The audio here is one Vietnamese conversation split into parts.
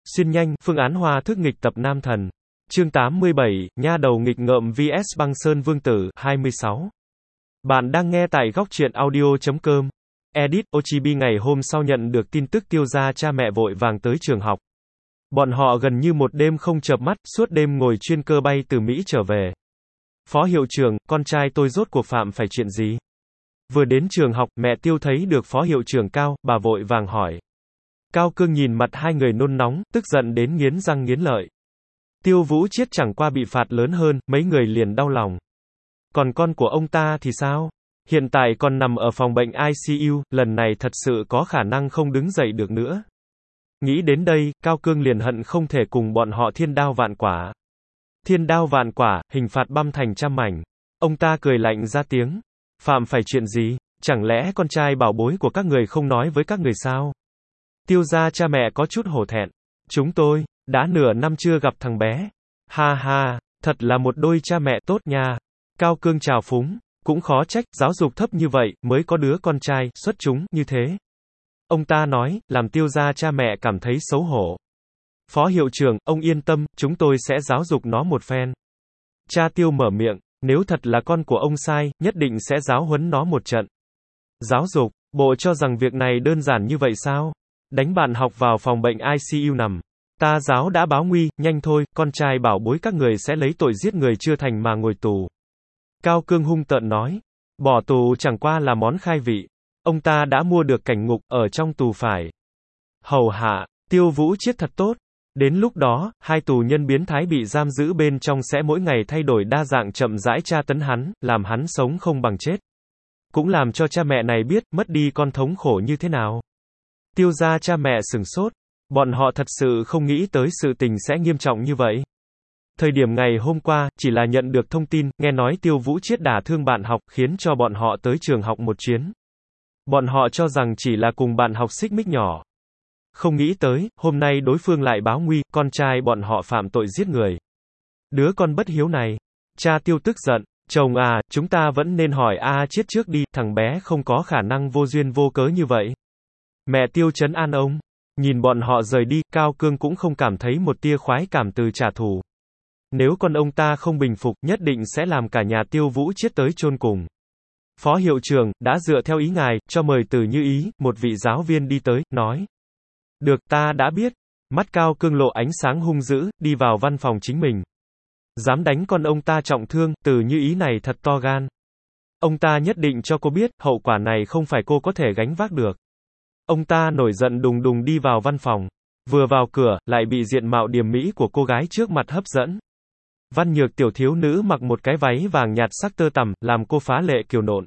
Xuyên nhanh, phương án hòa thức nghịch tập Nam Thần. Chương 87, nha đầu nghịch ngợm vs Băng Sơn Vương Tử, 26. Bạn đang nghe tại góc truyện audio.com. Edit, Ochibi ngày hôm sau nhận được tin tức Tiêu gia cha mẹ vội vàng tới trường học. Bọn họ gần như một đêm không chợp mắt, suốt đêm ngồi chuyên cơ bay từ Mỹ trở về. Phó hiệu trưởng, con trai tôi rốt cuộc phạm phải chuyện gì? Vừa đến trường học, mẹ Tiêu thấy được phó hiệu trưởng Cao, bà vội vàng hỏi. Cao Cương nhìn mặt hai người nôn nóng, tức giận đến nghiến răng nghiến lợi. Tiêu Vũ Chiết chẳng qua bị phạt lớn hơn, mấy người liền đau lòng. Còn con của ông ta thì sao? Hiện tại còn nằm ở phòng bệnh ICU, lần này thật sự có khả năng không đứng dậy được nữa. Nghĩ đến đây, Cao Cương liền hận không thể cùng bọn họ thiên đao vạn quả. Thiên đao vạn quả, hình phạt băm thành trăm mảnh. Ông ta cười lạnh ra tiếng. Phạm phải chuyện gì? Chẳng lẽ con trai bảo bối của các người không nói với các người sao? Tiêu gia cha mẹ có chút hổ thẹn. Chúng tôi, đã nửa năm chưa gặp thằng bé. Ha ha, thật là một đôi cha mẹ tốt nha. Cao Cương chào phúng. Cũng khó trách, giáo dục thấp như vậy, mới có đứa con trai, xuất chúng, như thế. Ông ta nói, làm Tiêu gia cha mẹ cảm thấy xấu hổ. Phó hiệu trưởng, ông yên tâm, chúng tôi sẽ giáo dục nó một phen. Cha Tiêu mở miệng, nếu thật là con của ông sai, nhất định sẽ giáo huấn nó một trận. Giáo dục, bộ cho rằng việc này đơn giản như vậy sao? Đánh bạn học vào phòng bệnh ICU nằm. Ta giáo đã báo nguy, nhanh thôi, con trai bảo bối các người sẽ lấy tội giết người chưa thành mà ngồi tù. Cao Cương hung tợn nói. Bỏ tù chẳng qua là món khai vị. Ông ta đã mua được cảnh ngục, ở trong tù phải hầu hạ. Tiêu Vũ Chiết thật tốt. Đến lúc đó, hai tù nhân biến thái bị giam giữ bên trong sẽ mỗi ngày thay đổi đa dạng chậm rãi tra tấn hắn, làm hắn sống không bằng chết. Cũng làm cho cha mẹ này biết, mất đi con thống khổ như thế nào. Tiêu gia cha mẹ sửng sốt. Bọn họ thật sự không nghĩ tới sự tình sẽ nghiêm trọng như vậy. Thời điểm ngày hôm qua, chỉ là nhận được thông tin, nghe nói Tiêu Vũ Chiết đả thương bạn học, khiến cho bọn họ tới trường học một chuyến. Bọn họ cho rằng chỉ là cùng bạn học xích mích nhỏ. Không nghĩ tới, hôm nay đối phương lại báo nguy, con trai bọn họ phạm tội giết người. Đứa con bất hiếu này. Cha Tiêu tức giận. Chồng à, chúng ta vẫn nên hỏi Chiết trước đi, thằng bé không có khả năng vô duyên vô cớ như vậy. Mẹ Tiêu trấn an ông. Nhìn bọn họ rời đi, Cao Cương cũng không cảm thấy một tia khoái cảm từ trả thù. Nếu con ông ta không bình phục, nhất định sẽ làm cả nhà Tiêu Vũ Chiết tới chôn cùng. Phó hiệu trưởng, đã dựa theo ý ngài, cho mời Từ Như Ý, một vị giáo viên đi tới, nói. Được, ta đã biết. Mắt Cao Cương lộ ánh sáng hung dữ, đi vào văn phòng chính mình. Dám đánh con ông ta trọng thương, Từ Như Ý này thật to gan. Ông ta nhất định cho cô biết, hậu quả này không phải cô có thể gánh vác được. Ông ta nổi giận đùng đùng đi vào văn phòng. Vừa vào cửa, lại bị diện mạo điềm mỹ của cô gái trước mặt hấp dẫn. Văn Nhược tiểu thiếu nữ mặc một cái váy vàng nhạt sắc tơ tằm, làm cô phá lệ kiều nộn.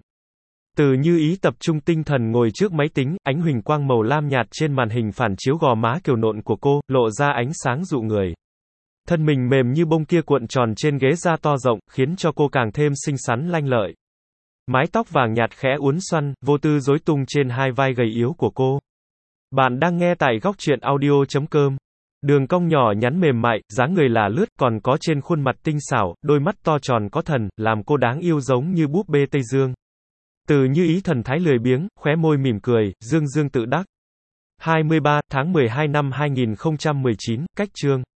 Từ Như Ý tập trung tinh thần ngồi trước máy tính, ánh huỳnh quang màu lam nhạt trên màn hình phản chiếu gò má kiều nộn của cô, lộ ra ánh sáng dụ người. Thân mình mềm như bông kia cuộn tròn trên ghế da to rộng, khiến cho cô càng thêm xinh xắn lanh lợi. Mái tóc vàng nhạt khẽ uốn xoăn, vô tư rối tung trên hai vai gầy yếu của cô. Bạn đang nghe tại góc truyện audio.com. Đường cong nhỏ nhắn mềm mại, dáng người là lướt, còn có trên khuôn mặt tinh xảo, đôi mắt to tròn có thần, làm cô đáng yêu giống như búp bê Tây Dương. Từ Như Ý thần thái lười biếng, khóe môi mỉm cười, dương dương tự đắc. 23 tháng 12 năm 2019, cách chương.